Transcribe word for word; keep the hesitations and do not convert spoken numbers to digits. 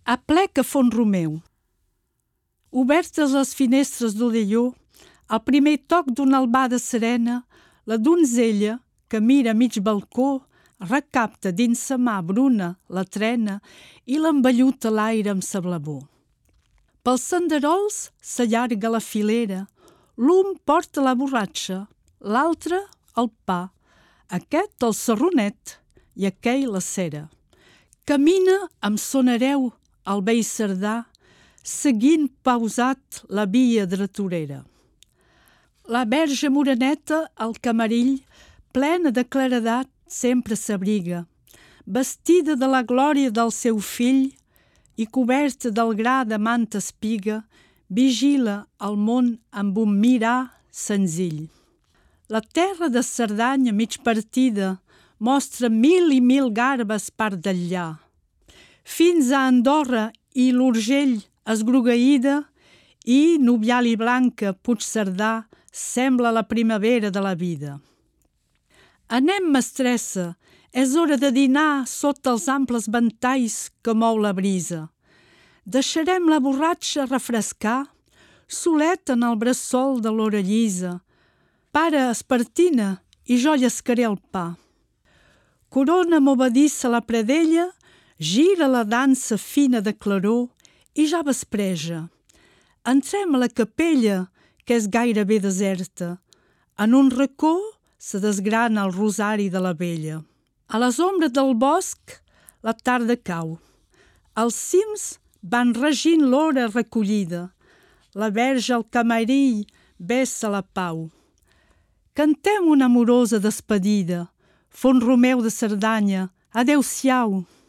A plec a Font-romeu. Obertes les finestres d'Odelló, al primer toc d'una albada serena, la donzella, que mira a mig balcó, recapta dins sa mà bruna la trena i l'envelluta l'aire amb sa blavor. Pels senderols s'allarga la filera, l'un porta la borratxa, l'altre el pa, aquest el sarronet i aquell la cera. Camina amb son hereu el vell Cerdà, seguint pausat la via dretorera. La verge moreneta al camarill, plena de claredat, sempre s'abriga, vestida de la glòria del seu fill i coberta del gra de manta espiga, vigila el món amb un mirar senzill. La terra de Cerdanya mig partida mostra mil i mil garbes part d'enllà. Fins a Andorra i l'Urgell esgrogueïda i Nubial i Blanca, Puigcerdà, sembla la primavera de la vida. Anem, mestressa, és hora de dinar sota els amples ventalls que mou la brisa. Deixarem la borratxa refrescar, soleta en el bressol de l'hora llisa. Pare espertina i jo llescaré el pa. Corona movadissa la predella, gira la dansa fina de claror i ja vespreja. Entrem a la capella, que és gairebé deserta. En un racó se desgrana el rosari de la vella. A les ombres del bosc la tarda cau. Els cims van regint l'hora recollida. La verge al camarill vessa la pau. Cantem una amorosa despedida. Font-romeu de Cerdanya, adeu-siau.